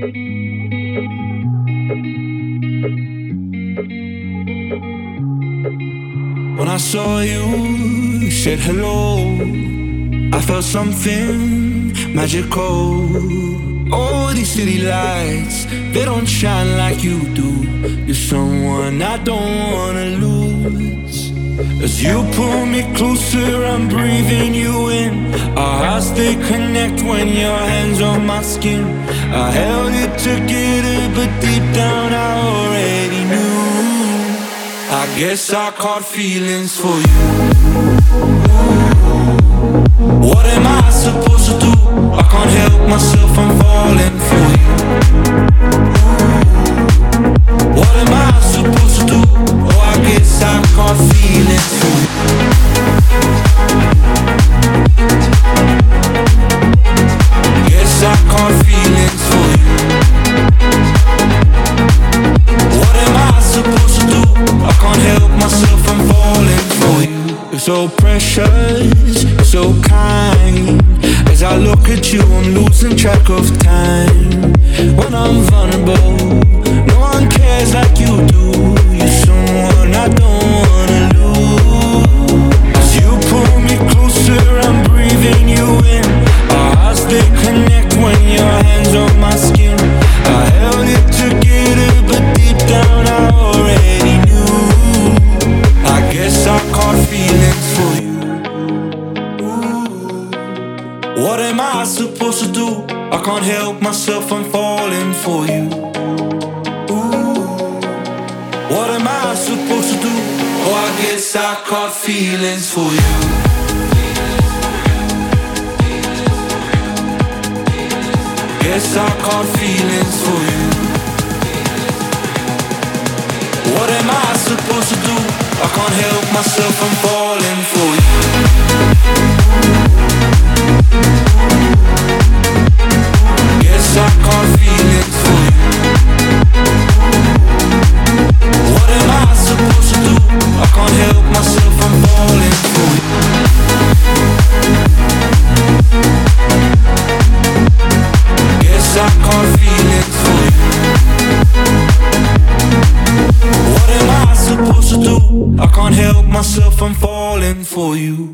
When I saw you, said hello, I felt something magical. All these city lights, they don't shine like you do. You're someone I don't wanna lose. As you pull me closer, I'm breathing you in. Our hearts, they connect when your hands on my skin. I held it together, but deep down I already knew. I guess I caught feelings for you. What am I supposed to do? I can't help myself, I'm falling for you. What am I supposed to do? Oh, I guess I caught feelings for you. Guess I caught feelings for you. What am I supposed to do? I can't help myself, I'm falling for you. You're so precious, you're so kind. As I look at you, I'm losing track of time. When I'm vulnerable, no one cares like you do. You're someone I don't wanna lose. As you pull me closer, I'm breathing you in. Our hearts, they connect when your hands on my skin. I held it together, but deep down I already knew. I guess I caught feelings for you. What am I supposed to do? I can't help myself, I'm falling for you. What am I supposed to do? Oh, I guess I caught feelings for you. Guess I caught feelings for you. What am I supposed to do? I can't help myself, I'm falling for you. Guess I caught feelings for you. What am I supposed to do? I can't help myself, I'm falling for you. Guess I caught feelings for you. What am I supposed to do? I can't help myself, I'm falling for you.